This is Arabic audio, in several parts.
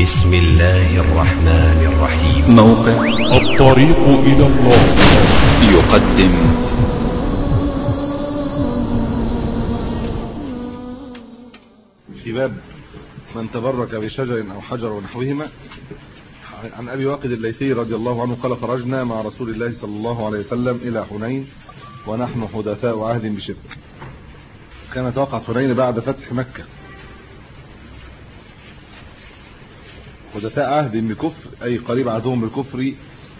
بسم الله الرحمن الرحيم. موقع الطريق إلى الله يقدم في باب من تبرك بشجر أو حجر ونحوهما. عن أبي واقد الليثي رضي الله عنه قال: خرجنا مع رسول الله صلى الله عليه وسلم إلى حنين ونحن حدثاء عهد بشرك. كانت وقعت حنين بعد فتح مكة. حدثاء عهد بكفر أي قريب عهدهم بالكفر،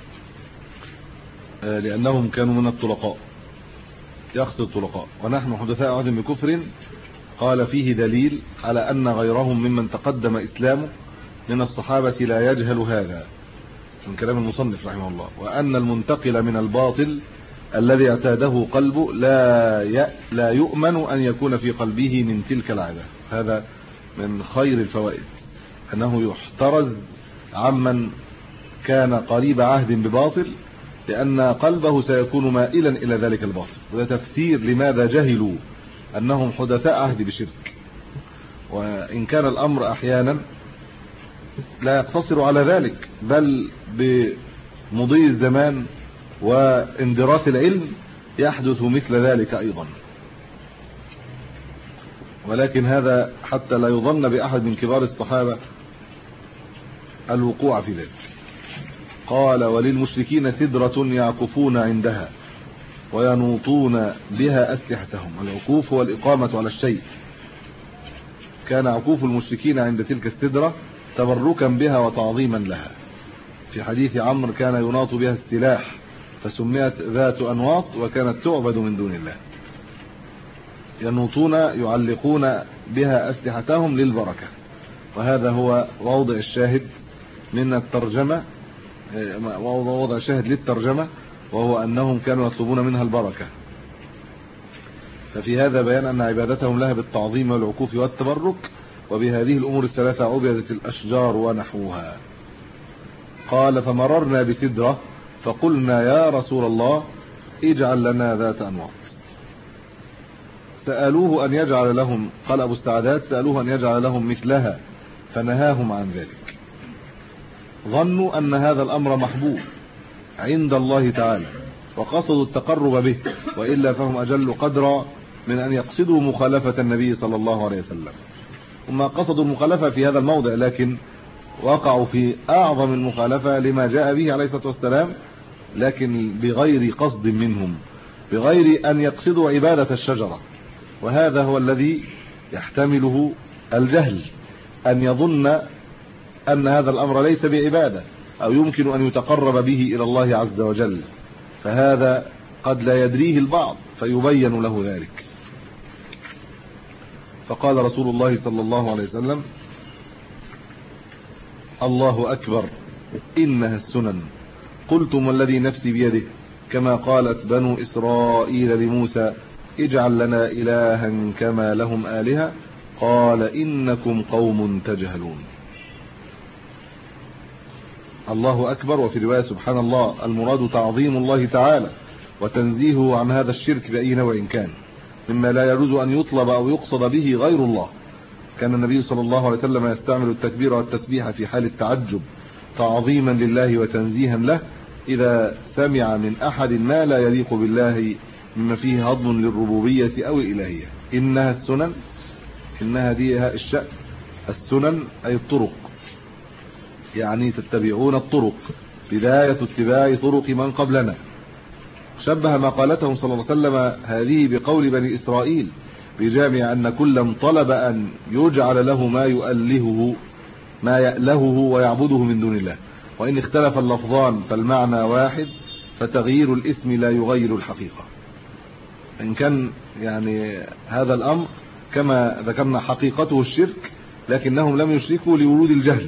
لأنهم كانوا من الطلقاء، يقصد الطلقاء. ونحن حدثاء عهد بكفر قال فيه دليل على أن غيرهم ممن تقدم إسلامه من الصحابة لا يجهل هذا، من كلام المصنف رحمه الله. وأن المنتقل من الباطل الذي اعتاده قلبه لا يؤمن أن يكون في قلبه من تلك العادة. هذا من خير الفوائد، أنه يحترز عمن كان قريب عهد بباطل، لأن قلبه سيكون مائلا إلى ذلك الباطل. وده تفسير لماذا جهلوا أنهم حدثاء عهد بشرك. وإن كان الأمر أحيانا لا يقتصر على ذلك، بل بمضي الزمان واندراس العلم يحدث مثل ذلك أيضا. ولكن هذا حتى لا يظن بأحد من كبار الصحابة الوقوع في ذلك. قال: وللمشركين سدرة يعكفون عندها وينوطون بها أسلحتهم. العكوف هو الإقامة على الشيء. كان عكوف المشركين عند تلك السدرة تبركا بها وتعظيما لها. في حديث عمرو: كان يناط بها السلاح فسميت ذات أنواط وكانت تعبد من دون الله. ينوطون يعلقون بها أسلحتهم للبركة. وهذا هو وضع الشاهد من الترجمة، وضع الشاهد للترجمة، وهو أنهم كانوا يطلبون منها البركة. ففي هذا بيان أن عبادتهم لها بالتعظيم والعكوف والتبرك. وبهذه الأمور الثلاثة عبدت الأشجار ونحوها. قال: فمررنا بسدرة فقلنا: يا رسول الله اجعل لنا ذات أنواط. سألوه أن يجعل لهم، قال أبو السعدات: سألوه أن يجعل لهم مثلها فنهاهم عن ذلك. ظنوا أن هذا الأمر محبوب عند الله تعالى وقصدوا التقرب به، وإلا فهم أجل قدرا من أن يقصدوا مخالفة النبي صلى الله عليه وسلم. وما قصدوا المخالفة في هذا الموضع، لكن وقعوا في أعظم المخالفة لما جاء به عليه الصلاة والسلام، لكن بغير قصد منهم، بغير أن يقصدوا عبادة الشجرة. وهذا هو الذي يحتمله الجهل، أن يظن أن هذا الأمر ليس بعبادة أو يمكن أن يتقرب به إلى الله عز وجل. فهذا قد لا يدريه البعض فيبين له ذلك. فقال رسول الله صلى الله عليه وسلم: الله أكبر إنها السنن. قلتم والذي نفسي بيده، كما قالت بنو إسرائيل لموسى: اجعل لنا إلها كما لهم آلهة. قال: إنكم قوم تجهلون. الله أكبر. وفي رواية: سبحان الله. المراد تعظيم الله تعالى وتنزيهه عن هذا الشرك بأي نوع كان، مما لا يجوز أن يطلب أو يقصد به غير الله. كان النبي صلى الله عليه وسلم يستعمل التكبير والتسبيح في حال التعجب تعظيما لله وتنزيها له، إذا سمع من أحد ما لا يليق بالله مما فيه هضم للربوبية أو الإلهية. إنها السنن، إنها دي الشأن. السنن أي الطرق، يعني تتبعون الطرق، بداية اتباع طرق من قبلنا. شبه ما قالتهم صلى الله عليه وسلم هذه بقول بني إسرائيل، بجامع أن كل طلب أن يجعل له ما يألهه ويعبده من دون الله. وإن اختلف اللفظان فالمعنى واحد، فتغيير الاسم لا يغير الحقيقة. إن كان يعني هذا الأمر كما ذكرنا حقيقته الشرك، لكنهم لم يشركوا لورود الجهل.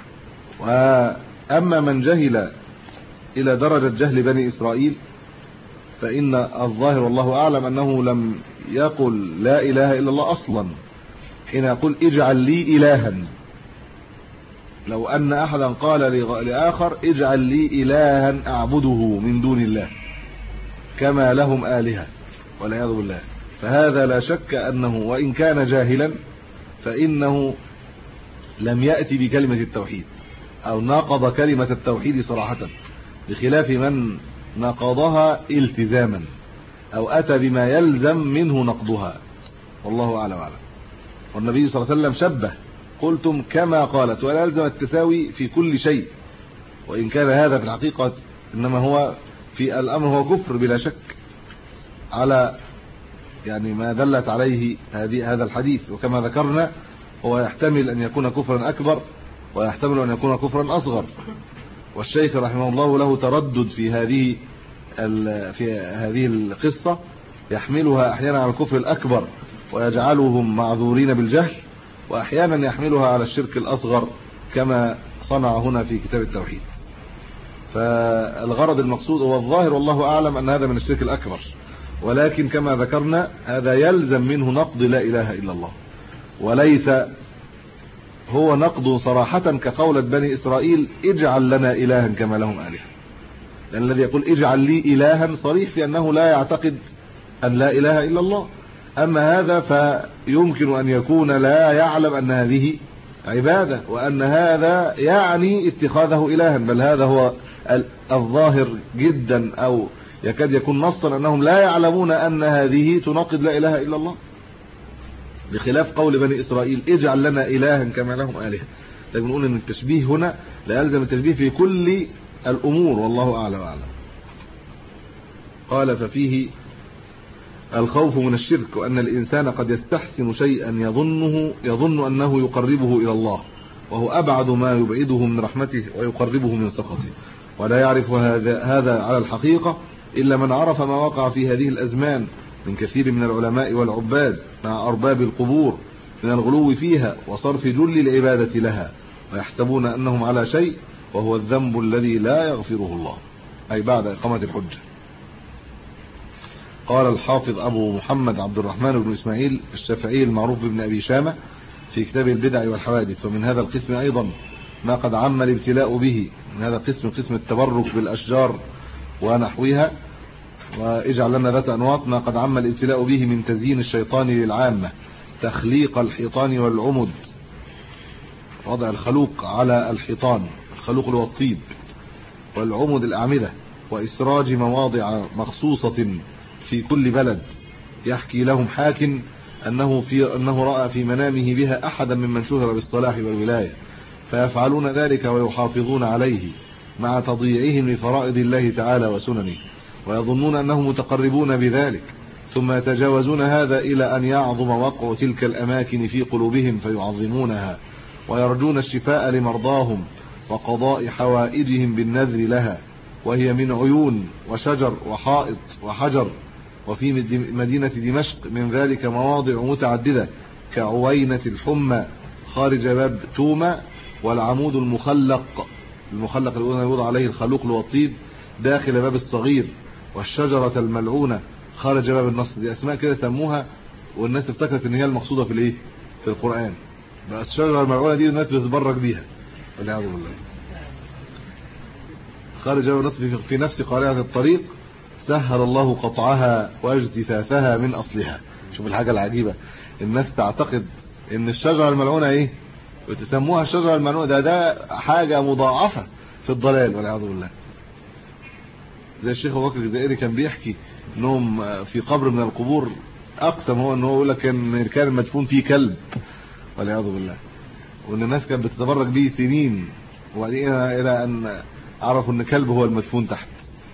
وأما من جهل إلى درجة جهل بني إسرائيل، فإن الظاهر والله أعلم أنه لم يقل لا إله إلا الله أصلا حين يقول: اجعل لي إلها. لو أن أحدا قال لآخر: اجعل لي إلها أعبده من دون الله، كما لهم آلهة، والعياذ بالله، فهذا لا شك أنه وإن كان جاهلا فإنه لم يأتي بكلمة التوحيد أو ناقض كلمة التوحيد صراحة، بخلاف من ناقضها التزاما أو أتى بما يلزم منه نقضها، والله أعلم وأعلم. والنبي صلى الله عليه وسلم شبه، قلتم كما قالت، ولا يلزم التساوي في كل شيء، وإن كان هذا في الحقيقة إنما هو في الأمر هو كفر بلا شك، على يعني ما دلت عليه هذا الحديث. وكما ذكرنا هو يحتمل أن يكون كفرا أكبر ويحتمل أن يكون كفرا أصغر. والشيخ رحمه الله له تردد في هذه القصة، يحملها أحيانا على الكفر الأكبر ويجعلهم معذورين بالجهل، وأحيانا يحملها على الشرك الأصغر كما صنع هنا في كتاب التوحيد. فالغرض المقصود هو الظاهر والله أعلم أن هذا من الشرك الأكبر، ولكن كما ذكرنا هذا يلزم منه نقض لا إله إلا الله، وليس هو نقض صراحة كقولة بني إسرائيل اجعل لنا إلها كما لهم آلهة، لأن الذي يقول اجعل لي إلها صريح في أنه لا يعتقد أن لا إله إلا الله. أما هذا فيمكن أن يكون لا يعلم أن هذه عبادة، وأن هذا يعني اتخاذه إلها، بل هذا هو الظاهر جدا أو يكاد يكون نصا أنهم لا يعلمون أن هذه تناقض لا إله إلا الله، بخلاف قول بني إسرائيل اجعل لنا إلها كما لهم آلهة. لكن نقول أن التشبيه هنا لا يلزم التشبيه في كل الأمور، والله أعلم وأعلم. قال ففيه الخوف من الشرك، وأن الإنسان قد يستحسن شيئا يظن أنه يقربه إلى الله، وهو أبعد ما يبعده من رحمته ويقربه من سخطه، ولا يعرف هذا على الحقيقة إلا من عرف ما وقع في هذه الأزمان من كثير من العلماء والعباد مع أرباب القبور من الغلو فيها وصرف جل العبادة لها، ويحسبون أنهم على شيء وهو الذنب الذي لا يغفره الله، أي بعد إقامة الحجة. قال الحافظ أبو محمد عبد الرحمن بن إسماعيل الشافعي المعروف بابن أبي شامة في كتاب البدع والحوادث: ومن هذا القسم أيضا ما قد عم الابتلاء به، من هذا القسم قسم التبرك بالأشجار ونحوها، واجعل لنا ذات أنواط، ما قد عم الابتلاء به من تزيين الشيطان للعامة، تخليق الحيطان والعمد، وضع الخلوق على الحيطان، الخلوق اللي هو الطيب، والعمد الأعمدة، وإسراج مواضع مخصوصة في كل بلد، يحكي لهم حاك أنه رأى في منامه بها أحدا ممن شهر بالصلاح والولاية، فيفعلون ذلك ويحافظون عليه مع تضييعهم لفرائض الله تعالى وسننه، ويظنون أنهم متقربون بذلك، ثم يتجاوزون هذا إلى أن يعظم وقع تلك الأماكن في قلوبهم فيعظمونها، ويرجون الشفاء لمرضاهم وقضاء حوائجهم بالنذر لها، وهي من عيون وشجر وحائط وحجر. وفي مدينة دمشق من ذلك مواضع متعددة كعوينة الحمى خارج باب توما، والعمود المخلق اللي يوضع عليه الخلوق والطيب داخل باب الصغير، والشجرة الملعونة خارج باب النصر. دي أسماء كده سموها، والناس افتكرت ان هي المقصودة في القرآن. بس الشجرة الملعونة دي الناس بتتبرك بيها والعياذ بالله. خارج باب النصر في نفس قارعة الطريق سهل الله قطعها واجتثاثها من أصلها. شوف الحاجة العجيبة، الناس تعتقد ان الشجرة الملعونة وتسموها الشجرة الملعونة، ده حاجة مضاعفة في الضلال والعياذ بالله. زي الشيخ أبو بكر الجزائري كان بيحكي انهم في قبر من القبور اقسم هو انه يقول لك ان كان مدفون فيه كلب والعياذ بالله، وان الناس كانت بتتبرك به سنين، وبعدين الى ان عرفوا ان كلب هو المدفون تحت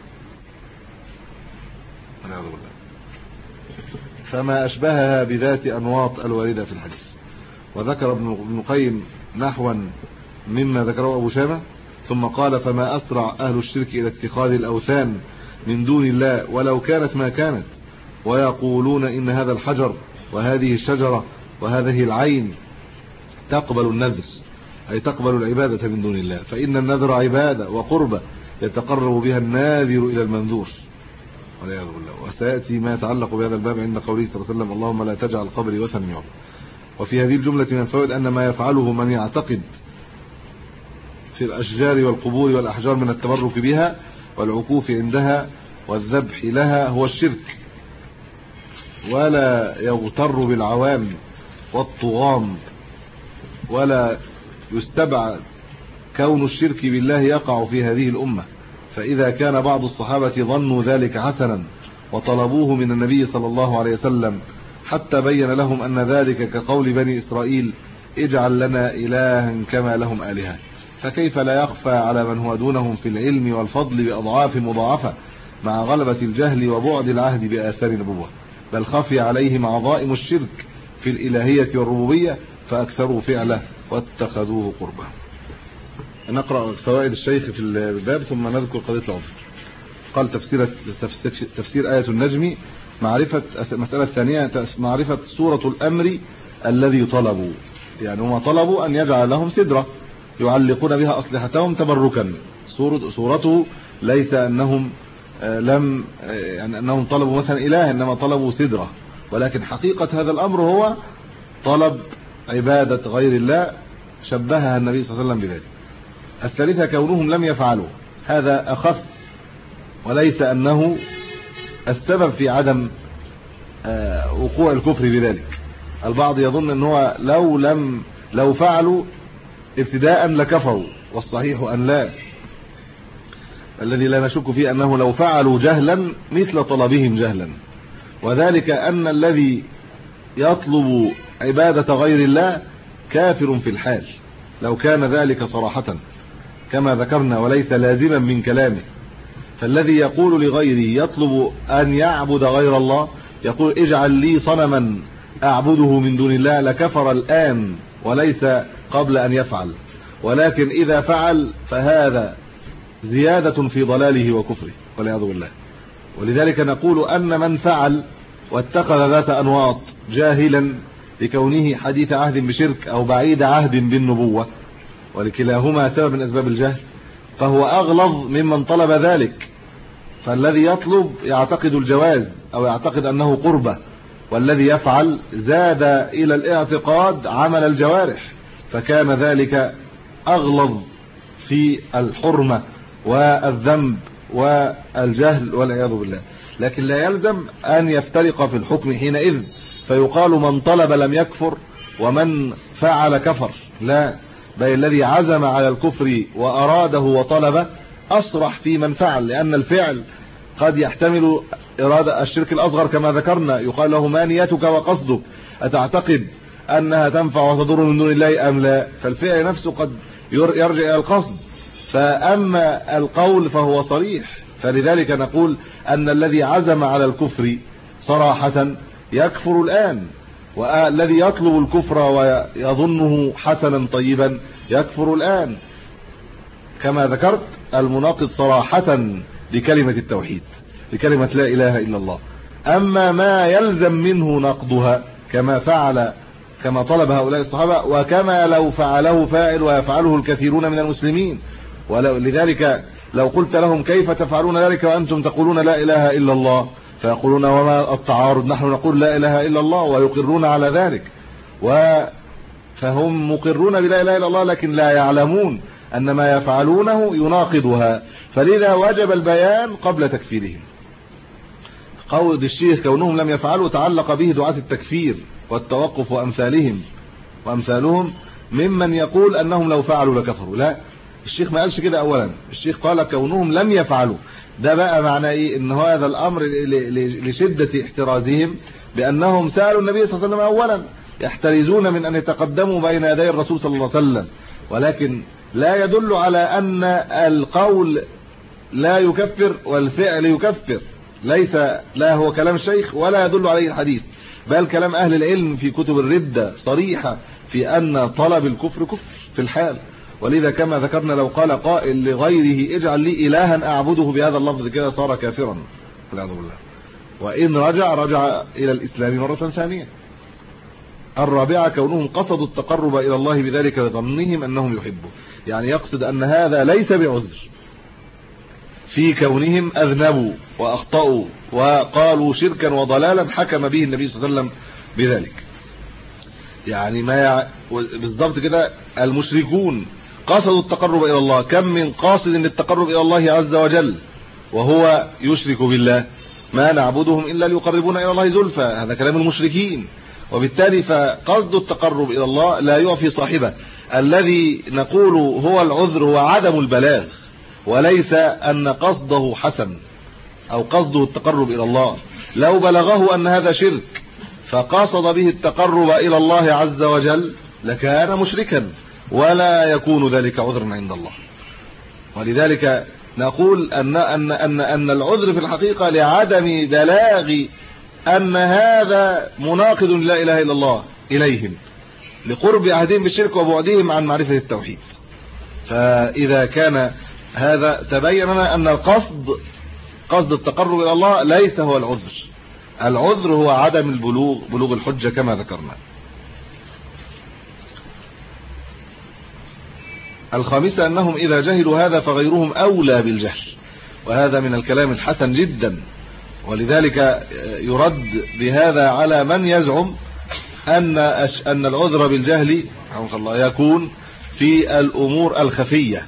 والعياذ بالله. فما اشبهها بذات انواط الوارده في الحديث. وذكر ابن القيم نحوا مما ذكره ابو شامه، ثم قال: فما أسرع أهل الشرك إلى اتخاذ الأوثان من دون الله ولو كانت ما كانت، ويقولون إن هذا الحجر وهذه الشجرة وهذه العين تقبل النذر، أي تقبل العبادة من دون الله، فإن النذر عبادة وقربة يتقرب بها الناذر إلى المنذور والعياذ بالله. وسيأتي ما يتعلق بهذا الباب عند قوله صلى الله عليه وسلم: اللهم لا تجعل قبري وثنا يعبد. وفي هذه الجملة من الفوائد أن ما يفعله من يعتقد في الأشجار والقبور والأحجار من التبرك بها والعكوف عندها والذبح لها هو الشرك، ولا يغتر بالعوام والطغام، ولا يستبعد كون الشرك بالله يقع في هذه الأمة، فإذا كان بعض الصحابة ظنوا ذلك حسنا وطلبوه من النبي صلى الله عليه وسلم حتى بين لهم أن ذلك كقول بني إسرائيل اجعل لنا إلها كما لهم آلهة، فكيف لا يخفى على من هو دونهم في العلم والفضل بأضعاف مضاعفة مع غلبة الجهل وبعد العهد بآثار النبوة، بل خفي عليهم عظائم الشرك في الإلهية والربوبية فأكثروا فعله واتخذوه قربا. نقرأ فوائد الشيخ في الباب ثم نذكر قضية العذر. قال تفسير آية النجم، مسألة ثانية معرفة سورة الأمر الذي طلبوا، يعني هم طلبوا أن يجعل لهم سدرة يعلقون بها أسلحتهم تبركا. سورته ليس أنهم يعني أنهم طلبوا مثلا إله، إنما طلبوا سدرة، ولكن حقيقة هذا الأمر هو طلب عبادة غير الله شبهها النبي صلى الله عليه وسلم بذلك. الثالثة كونهم لم يفعلوا، هذا أخف، وليس أنه السبب في عدم وقوع الكفر بذلك. البعض يظن أنه لو فعلوا ابتداء لكفروا، والصحيح أن لا، الذي لا نشك فيه أنه لو فعلوا جهلا مثل طلبهم جهلا، وذلك أن الذي يطلب عبادة غير الله كافر في الحال لو كان ذلك صراحة كما ذكرنا وليس لازما من كلامه. فالذي يقول لغيره يطلب أن يعبد غير الله، يقول اجعل لي صنما أعبده من دون الله، لكفر الآن وليس قبل أن يفعل، ولكن إذا فعل فهذا زيادة في ضلاله وكفره والعياذ بالله. ولذلك نقول أن من فعل واتخذ ذات أنواط جاهلا لكونه حديث عهد بشرك أو بعيد عهد بالنبوة، ولكلاهما سبب من أسباب الجهل، فهو أغلظ ممن طلب ذلك. فالذي يطلب يعتقد الجواز أو يعتقد أنه قربة، والذي يفعل زاد إلى الاعتقاد عمل الجوارح، فكان ذلك أغلظ في الحرمة والذنب والجهل والعياذ بالله. لكن لا يلزم أن يفترق في الحكم حينئذ فيقال من طلب لم يكفر ومن فعل كفر، لا، بل الذي عزم على الكفر وأراده وطلب أصرح في من فعل، لأن الفعل قد يحتمل إرادة الشرك الأصغر كما ذكرنا، يقال له ما نيتك وقصدك، أتعتقد أنها تنفع وتضر من دون الله أم لا؟ فالفعل نفسه قد يرجع إلى القصد، فأما القول فهو صريح. فلذلك نقول أن الذي عزم على الكفر صراحة يكفر الآن، والذي يطلب الكفر ويظنه حسنا طيبا يكفر الآن، كما ذكرت المناقض صراحة لكلمة التوحيد، لكلمة لا إله إلا الله. أما ما يلزم منه نقضها كما طلب هؤلاء الصحابة، وكما لو فعله فاعل ويفعله الكثيرون من المسلمين. ولذلك لو قلت لهم كيف تفعلون ذلك وأنتم تقولون لا إله إلا الله، فيقولون وما التعارض، نحن نقول لا إله إلا الله ويقرون على ذلك، فهم مقرون بلا إله إلا الله، لكن لا يعلمون أن ما يفعلونه يناقضها، فلذا وجب البيان قبل تكفيرهم. قول الشيخ كونهم لم يفعلوا تعلق به دعاة التكفير والتوقف وأمثالهم ممن يقول أنهم لو فعلوا لكفروا. لا، الشيخ ما قالش كده. أولا الشيخ قال كونهم لم يفعلوا، ده بقى معناه إيه؟ إن هذا الأمر لشدة احترازهم بأنهم سألوا النبي صلى الله عليه وسلم أولا، يحترزون من أن يتقدموا بين يدي الرسول صلى الله عليه وسلم، ولكن لا يدل على أن القول لا يكفر والفعل يكفر، لا هو كلام الشيخ ولا يدل عليه الحديث، بل كلام أهل العلم في كتب الردة صريحة في أن طلب الكفر كفر في الحال. ولذا كما ذكرنا لو قال قائل لغيره اجعل لي إلها أعبده بهذا اللفظ كده صار كافرا والعياذ بالله، وإن رجع إلى الإسلام مرة ثانية. الرابعة كونهم قصدوا التقرب إلى الله بذلك لظنهم أنهم يحبوا، يعني يقصد أن هذا ليس بعذر في كونهم أذنبوا وأخطأوا وقالوا شركا وضلالا حكم به النبي صلى الله عليه وسلم بذلك. يعني بالضبط كده المشركون قصدوا التقرب إلى الله، كم من قاصد للتقرب إلى الله عز وجل وهو يشرك بالله، ما نعبدهم إلا ليقربونا إلى الله زلفى، هذا كلام المشركين. وبالتالي فقصد التقرب إلى الله لا يعفي صاحبه. الذي نقول هو العذر هو عدم البلاغ، وليس أن قصده حسن أو قصده التقرب إلى الله. لو بلغه أن هذا شرك فقصد به التقرب إلى الله عز وجل لكان مشركا، ولا يكون ذلك عذرا عند الله. ولذلك نقول أن العذر في الحقيقة لعدم بلاغ أن هذا مناقض لا إله إلا الله إليهم، لقرب عهدهم بالشرك وبعدهم عن معرفة التوحيد. فإذا كان هذا تبين لنا أن قصد التقرب إلى الله ليس هو العذر. العذر هو عدم بلوغ الحجة كما ذكرنا. الخامسة أنهم إذا جهلوا هذا فغيرهم أولى بالجهل، وهذا من الكلام الحسن جدا. ولذلك يرد بهذا على من يزعم أن العذر بالجهل يكون في الأمور الخفية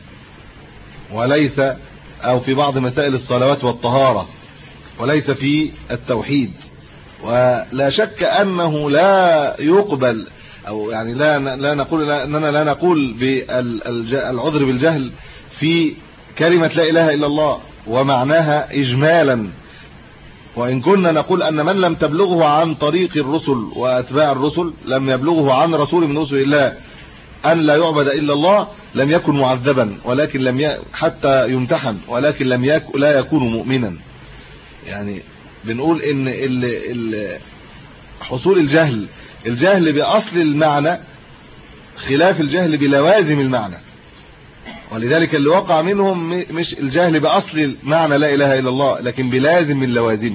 وليس، أو في بعض مسائل الصلوات والطهارة، وليس في التوحيد. ولا شك أنه لا يقبل، أو يعني لا نقول أننا لا نقول بالعذر بالجهل في كلمة لا إله إلا الله ومعناها إجمالا، وإن كنا نقول أن من لم تبلغه عن طريق الرسل وأتباع الرسل، لم يبلغه عن رسول من رسل الله أن لا يعبد إلا الله، لم يكن معذبا، ولكن حتى يمتحن، ولكن لا يكون مؤمنا. يعني بنقول إن حصول الجهل بأصل المعنى خلاف الجهل بلوازم المعنى. ولذلك اللي وقع منهم مش الجهل بأصل معنى لا إله إلا الله، لكن بلازم من لوازمه.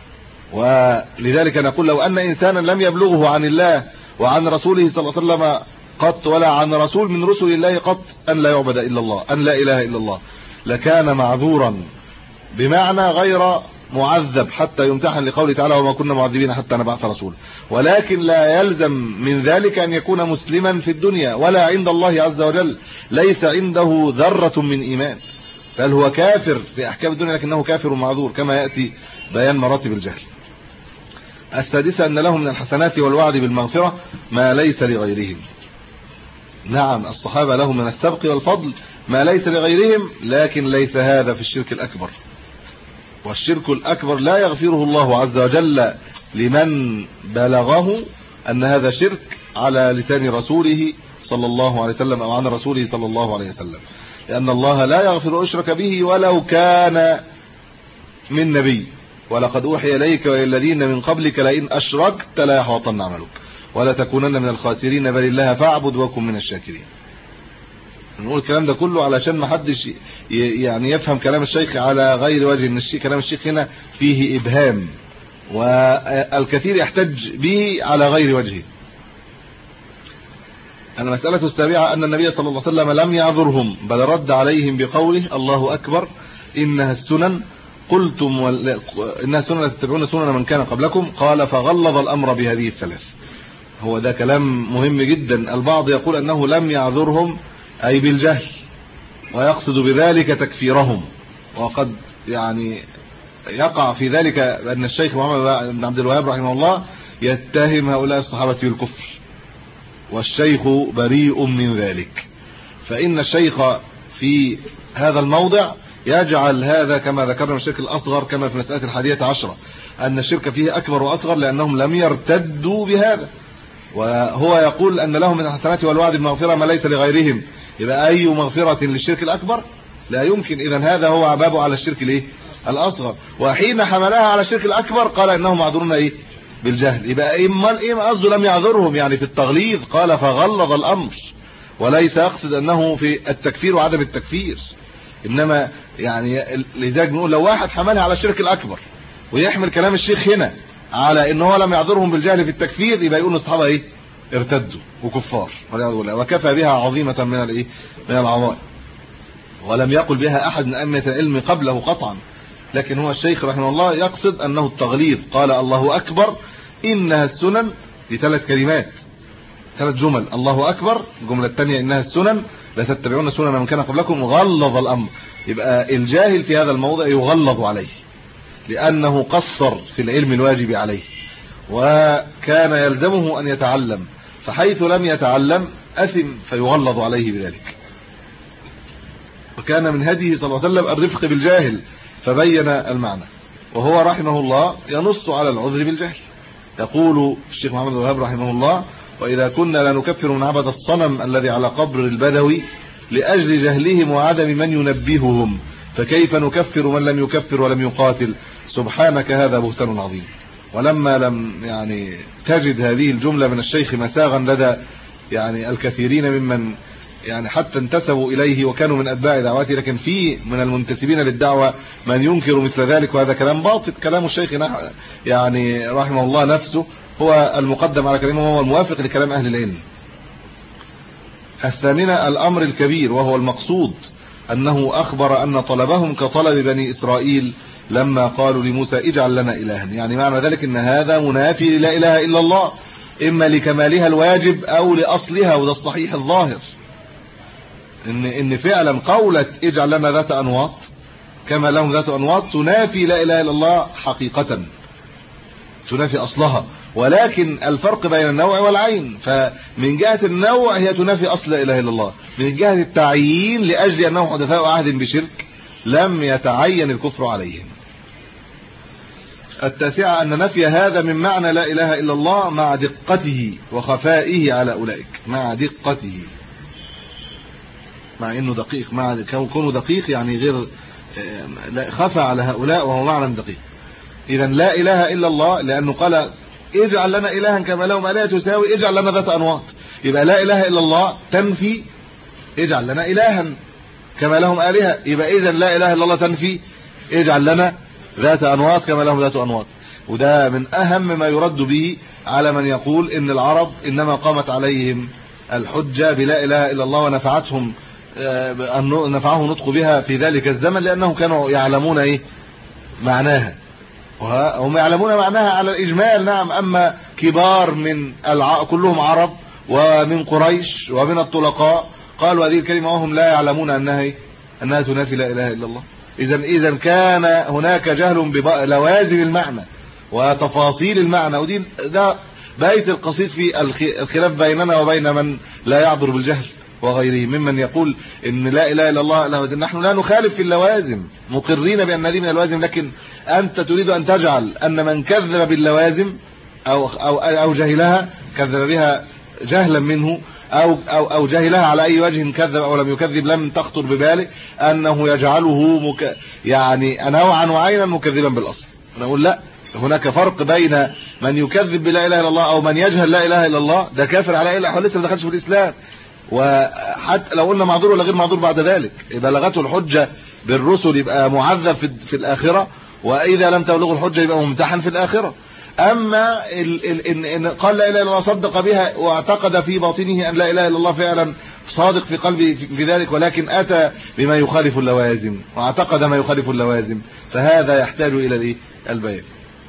ولذلك نقول لو أن إنسانا لم يبلغه عن الله وعن رسوله صلى الله عليه وسلم قط، ولا عن رسول من رسل الله قط، أن لا يعبد إلا الله، أن لا إله إلا الله، لكان معذورا، بمعنى غير معذب حتى يمتحن، لقوله تعالى وما كنا معذبين حتى نبعث رسول. ولكن لا يلزم من ذلك أن يكون مسلما في الدنيا ولا عند الله عز وجل، ليس عنده ذرة من إيمان، بل هو كافر في أحكام الدنيا لكنه كافر معذور، كما يأتي بيان مراتب الجهل. السادسة أن لهم من الحسنات والوعد بالمغفرة ما ليس لغيرهم. نعم، الصحابة لهم من السبق والفضل ما ليس لغيرهم، لكن ليس هذا في الشرك الأكبر. والشرك الأكبر لا يغفره الله عز وجل لمن بلغه أن هذا شرك على لسان رسوله صلى الله عليه وسلم أو عن رسوله صلى الله عليه وسلم، لأن الله لا يغفر أشرك به ولو كان من نبي. ولقد أوحي إليك وإلى الذين من قبلك لئن أشركت لا يحبطن عملك ولا تكونن من الخاسرين بل الله فاعبد وكن من الشاكرين. نقول الكلام ده كله علشان ما حدش يعني يفهم كلام الشيخ على غير وجه، ان كلام الشيخ هنا فيه ابهام، والكثير يحتج به على غير وجهه. المسألة السابعة أن النبي صلى الله عليه وسلم لم يعذرهم، بل رد عليهم بقوله الله أكبر إنها السنن، قلتم إنها سنن تتبعون سنن من كان قبلكم، قال فغلظ الأمر بهذه الثلاث. هو ده كلام مهم جدا. البعض يقول أنه لم يعذرهم أي بالجهل، ويقصد بذلك تكفيرهم، وقد يعني يقع في ذلك أن الشيخ محمد بن عبد الوهاب رحمه الله يتهم هؤلاء الصحابة بالكفر، والشيخ بريء من ذلك. فإن الشيخ في هذا الموضع يجعل هذا كما ذكرنا من الشرك الأصغر، كما في مسألة 11 أن الشرك فيه أكبر وأصغر، لأنهم لم يرتدوا بهذا. وهو يقول أن لهم من الحسنات والوعد بالمغفرة ما ليس لغيرهم، يبقى أي مغفرة للشرك الأكبر لا يمكن. إذن هذا هو عبابه على الشرك الأصغر. وحين حملها على الشرك الأكبر قال إنهم معذورون بالجهل. يبقى إيه قصده لم يعذرهم؟ يعني في التغليظ قال فغلظ الأمر، وليس يقصد أنه في التكفير وعدم التكفير، إنما يعني لذلك نقول لو واحد حملها على الشرك الأكبر ويحمل كلام الشيخ هنا على إنه لم يعذرهم بالجهل في التكفير، يبقى يقول الصحابة ارتدوا وكفار، وكفى بها عظيمة من العظائم، ولم يقل بها أحد من أئمة العلم قبله قطعا. لكن هو الشيخ رحمه الله يقصد أنه التغليظ. قال الله أكبر إنها السنن، دي 3 كلمات 3 جمل، الله أكبر، الجملة الثانية إنها السنن لا تتبعون سنن من كان قبلكم، غلظ الأمر. يبقى الجاهل في هذا الموضع يغلظ عليه، لأنه قصر في العلم الواجب عليه، وكان يلزمه أن يتعلم، فحيث لم يتعلم أثم فيغلظ عليه بذلك. وكان من هديه صلى الله عليه وسلم الرفق بالجاهل فبين المعنى، وهو رحمه الله ينص على العذر بالجهل. يقول الشيخ محمد الوهاب رحمه الله: وإذا كنا لا نكفر من عبد الصنم الذي على قبر البدوي لأجل جهلهم وعدم من ينبههم، فكيف نكفر من لم يكفر ولم يقاتل؟ سبحانك هذا بهتان عظيم. ولما لم تجد هذه الجملة من الشيخ مساغا لدى الكثيرين ممن حتى انتسبوا إليه وكانوا من أتباع دعوته، لكن في من المنتسبين للدعوة من ينكر مثل ذلك، وهذا كلام باطل. كلام الشيخ رحمه الله نفسه هو المقدم على كلامه، وهو الموافق لكلام أهل العلم. الثامنة الأمر الكبير، وهو المقصود أنه أخبر أن طلبهم كطلب بني إسرائيل لما قالوا لموسى اجعل لنا إلها. معنى ذلك أن هذا منافي لا إله إلا الله، إما لكمالها الواجب أو لأصلها، وده الصحيح الظاهر إن فعلا قولة اجعل لنا ذات أنواط كما لهم ذات أنواط تنافي لا إله إلا الله حقيقة، تنافي أصلها. ولكن الفرق بين النوع والعين، فمن جهة النوع هي تنافي أصل لا إله إلا الله، من جهة التعيين لأجل أنهم حدثاء عهد بشرك لم يتعين الكفر عليهم. التاسعة أن نفي هذا من معنى لا إله إلا الله مع دقته وخفائه على أولئك، مع دقته، مع انه دقيق، مع كونه دقيق غير خفى على هؤلاء، وهو معنى دقيق. اذا لا اله الا الله، لانه قال اجعل لنا الها كما لهم الهه تساوي اجعل لنا ذات انواط، يبقى لا اله الا الله تنفي اجعل لنا الها كما لهم الهه، يبقى اذا لا اله الا الله تنفي اجعل لنا ذات انواط كما لهم ذات انواط. وده من اهم ما يرد به على من يقول ان العرب انما قامت عليهم الحجه بلا اله الا الله ونفعتهم نفعه نطق بها في ذلك الزمن لأنهم كانوا يعلمون معناها، وهم يعلمون معناها على الإجمال. نعم، أما كبار من كلهم عرب ومن قريش ومن الطلقاء قالوا هذه الكلمة وهم لا يعلمون أنها تنافي لا إله إلا الله. إذن كان هناك جهل بلوازم المعنى وتفاصيل المعنى، ودي ده بيت القصيد في الخلاف بيننا وبين من لا يعذر بالجهل وغيره ممن يقول ان لا اله الا الله. نحن لا نخالف في اللوازم، مقرين بان هذه من اللوازم، لكن انت تريد ان تجعل ان من كذب باللوازم او جهلها، كذب بها جهلا منه او جهلها على اي وجه كذب او لم يكذب، لم تخطر بباله انه يجعله نوعا وعينا مكذبا بالاصل. نقول لا، هناك فرق بين من يكذب بلا اله الا الله او من يجهل لا اله الا الله، ده كافر على اي الاحوال، لسه ما دخلش في الاسلام. وحتى لو قلنا معذور ولا غير معذور بعد ذلك، يبقى لغته الحجه بالرسل يبقى معذب في الاخره، واذا لم تبلغه الحجه يبقى ممتحن في الاخره. اما ان قال لا اله الا الله صدق بها واعتقد في باطنه ان لا اله الا الله فعلا، صادق في قلبه في ذلك، ولكن اتى بما يخالف اللوازم واعتقد ما يخالف اللوازم، فهذا يحتاج الى البيان.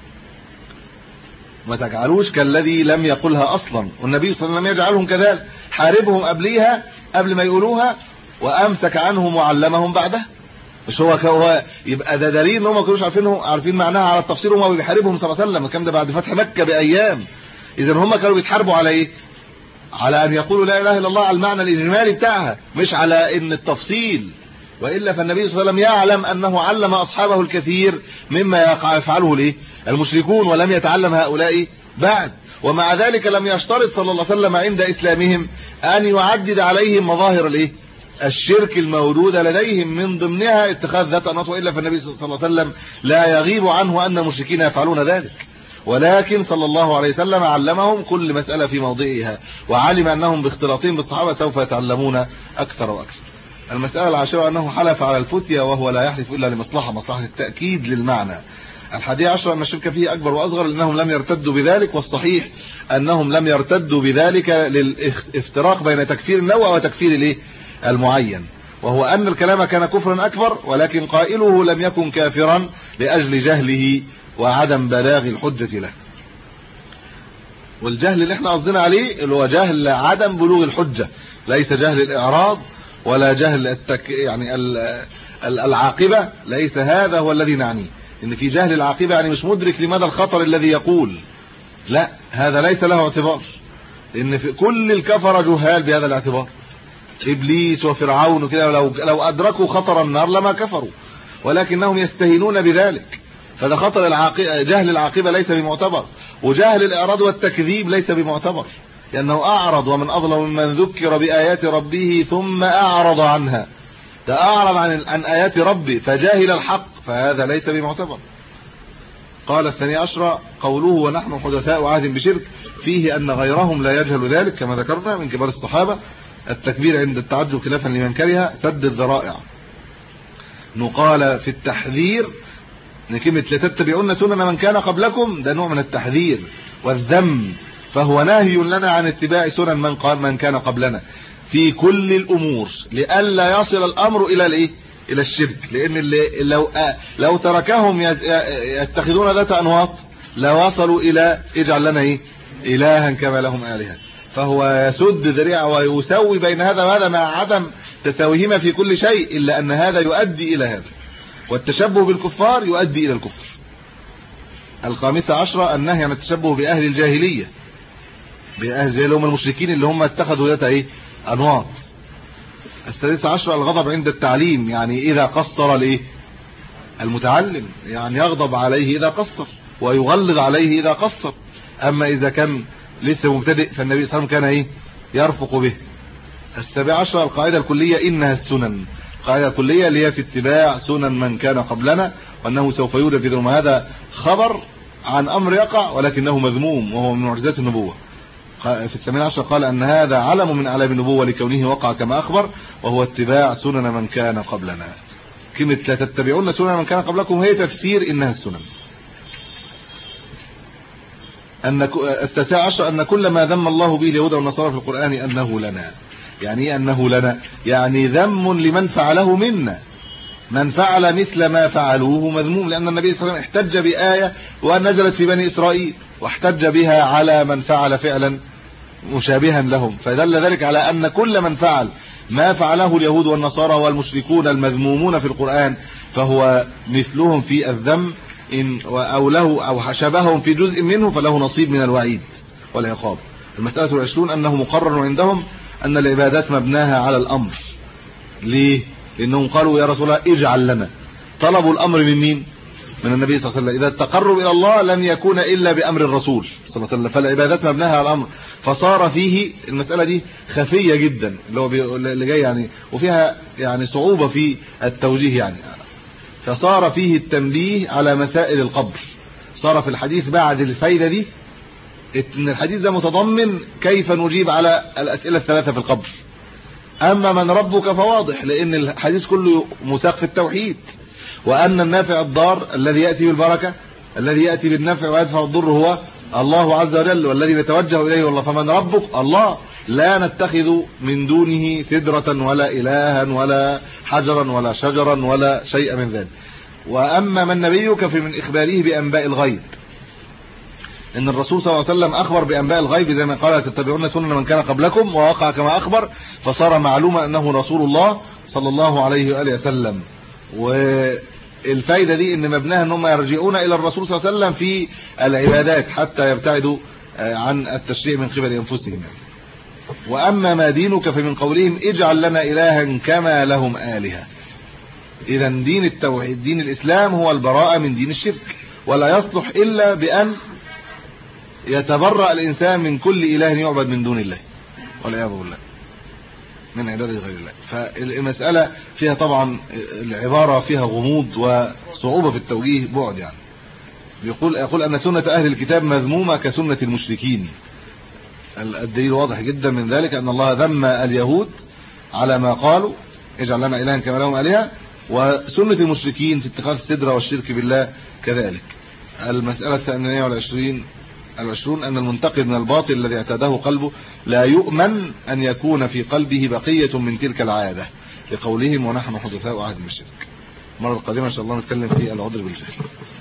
ما تجعلوش كالذي لم يقلها اصلا، والنبي صلى الله عليه وسلم يجعلهم كذلك، حاربهم قبليها قبل ما يقولوها وامسك عنهم وعلمهم بعدها. مش هو يبقى ده دليل ان هم ما كانوش عارفين معناها على التفسير، وهم بيحاربهم صلى الله عليه وسلم. الكلام ده بعد فتح مكه بايام. اذا هم كانوا بيتحاربوا على ايه؟ على ان يقولوا لا اله الا الله على المعنى الاجمالي بتاعها، مش على ان التفصيل. والا فالنبي صلى الله عليه وسلم يعلم انه علم اصحابه الكثير مما يفعله المشركون، ولم يتعلم هؤلاء بعد. ومع ذلك لم يشترط صلى الله عليه وسلم عند اسلامهم ان يعدد عليهم مظاهر الشرك الموجوده لديهم، من ضمنها اتخاذ ذات انواط. والا فالنبي صلى الله عليه وسلم لا يغيب عنه ان المشركين يفعلون ذلك، ولكن صلى الله عليه وسلم علمهم كل مسألة في موضعها، وعلم انهم باختلاطهم بالصحابه سوف يتعلمون اكثر واكثر. المسألة العاشرة انه حلف على الفتية وهو لا يحلف الا لمصلحه التأكيد للمعنى. 11 ان الشرك فيه اكبر واصغر لانهم لم يرتدوا بذلك، والصحيح انهم لم يرتدوا بذلك للافتراق بين تكفير النوع وتكفير المعين، وهو ان الكلام كان كفرا اكبر، ولكن قائله لم يكن كافرا لاجل جهله وعدم بلاغ الحجة له. والجهل اللي احنا قصدنا عليه اللي هو جهل عدم بلوغ الحجة، ليس جهل الاعراض ولا جهل العاقبة، ليس هذا هو الذي نعنيه. ان في جهل العاقبة مش مدرك لمدى الخطر الذي يقول، لا، هذا ليس له اعتبار. لان في كل الكفر جهال بهذا الاعتبار، ابليس وفرعون وكده لو ادركوا خطر النار لما كفروا، ولكنهم يستهينون بذلك. فده خطر جهل العاقبه ليس بمعتبر، وجهل الاعراض والتكذيب ليس بمعتبر، لانه اعرض ومن اظلم ممن ذكر بايات ربه ثم اعرض عنها. ده اعرض عن ايات ربه فجاهل الحق، فهذا ليس بمعتبر. قال الثاني عشر قوله ونحن حدثاء عهد بشرك، فيه ان غيرهم لا يجهل ذلك كما ذكرنا من كبار الصحابه. التكبير عند التعجب خلافا لمن كره، سد الذرائع. نقال في التحذير ان كلمه لا تتبعون سنن من كان قبلكم، ده نوع من التحذير والذم، فهو نهي لنا عن اتباع سنن من كان قبلنا في كل الامور، لئلا يصل الامر الى الايه؟ الى الشرك. لان اللي لو تركهم يتخذون ذات انواط لوصلوا الى اجعل لنا ايه؟ الها كما لهم الهه. فهو يسد ذريعه ويسوي بين هذا وهذا مع عدم تساويهما في كل شيء، الا ان هذا يؤدي الى هذا، والتشبه بالكفار يؤدي الى الكفر. الخامسة عشرة النهي عن التشبه باهل الجاهليه، باهل زي اللي هم المشركين اللي هم اتخذوا ذات ايه؟ انواط. السادسة عشرة الغضب عند التعليم، يعني اذا قصر الايه؟ المتعلم، يعني يغضب عليه اذا قصر ويغلظ عليه اذا قصر. اما اذا كان لسه مبتدئ فالنبي صلى الله عليه وسلم كان ايه؟ يرفق به. السابعة عشرة القاعدة الكلية انها السنن، القاعدة الكلية اللي هي في اتباع سنن من كان قبلنا، وانه سوف يوجد في ذم. هذا خبر عن امر يقع ولكنه مذموم وهو من معجزات النبوة. في الثامنة عشر قال ان هذا علم من اعلام النبوة لكونه وقع كما اخبر، وهو اتباع سنن من كان قبلنا. كلمة لا تتبعون سنن من كان قبلكم هي تفسير انها السنن. التاسع عشر ان كل ما ذم الله به اليهود والنصارى في القرآن انه لنا. يعني ايه انه لنا؟ يعني ذم لمن فعله منا، من فعل مثل ما فعلوه مذموم، لان النبي صلى الله عليه وسلم احتج بآية ونزلت في بني اسرائيل واحتج بها على من فعل فعلا مشابها لهم، فدل ذلك على ان كل من فعل ما فعله اليهود والنصارى والمشركون المذمومون في القرآن فهو مثلهم في الذم، او له او شبههم في جزء منه فله نصيب من الوعيد والعقاب. المسألة 20 انه مقرر عندهم ان العبادات مبناها على الامر. ليه؟ لانهم قالوا يا رسول الله اجعل لنا، طلبوا الامر من مين؟ من النبي صلى الله عليه وسلم. اذا التقرب الى الله لن يكون الا بامر الرسول صلى الله عليه وسلم، فالعبادات مبناها على الامر. فصار فيه المسألة دي خفية جدا اللي جاي يعني، وفيها يعني صعوبة في التوجيه يعني. فصار فيه التنبيه على مسائل القبر. صار في الحديث بعد الفايدة دي ان الحديث ده متضمن كيف نجيب على الاسئلة الثلاثة في القبر. اما من ربك فواضح، لان الحديث كله مساق في التوحيد، وان النافع الضار الذي يأتي بالبركة الذي يأتي بالنفع ويدفع الضر هو الله عز وجل، والذي نتوجه اليه والله. فمن ربك الله، لا نتخذ من دونه سدرة ولا الها ولا حجرا ولا شجرا ولا شيء من ذلك. واما من نبيك فمن اخباره بانباء الغيب، ان الرسول صلى الله عليه وسلم اخبر بانباء الغيب زي ما قال تتبعون سنن من كان قبلكم، ووقع كما اخبر، فصار معلوما انه رسول الله صلى الله عليه واله وسلم. والفايده دي ان مبناها ان هم يرجعون الى الرسول صلى الله عليه وسلم في العبادات حتى يبتعدوا عن التشريع من قبل انفسهم. واما ما دينك فمن قولهم اجعل لنا الها كما لهم الهه. اذا دين التوحيد دين الاسلام هو البراءه من دين الشرك، ولا يصلح الا بان يتبرأ الانسان من كل اله يعبد من دون الله والعياذ بالله، من عباده غير الله. فالمساله فيها طبعا العباره فيها غموض وصعوبه في التوجيه بعد يعني. يقول ان سنه اهل الكتاب مذمومه كسنه المشركين. الدليل واضح جدا من ذلك ان الله ذم اليهود على ما قالوا اجعل لنا الها كما لهم الهه، وسنه المشركين في اتخاذ السدره والشرك بالله كذلك. المساله 22 ان المنتقد من الباطل الذي اعتاده قلبه لا يؤمن ان يكون في قلبه بقيه من تلك العاده، لقولهم ونحن حدثاء عهد بالشرك. المره القادمه ان شاء الله نتكلم في العذر بالجهل.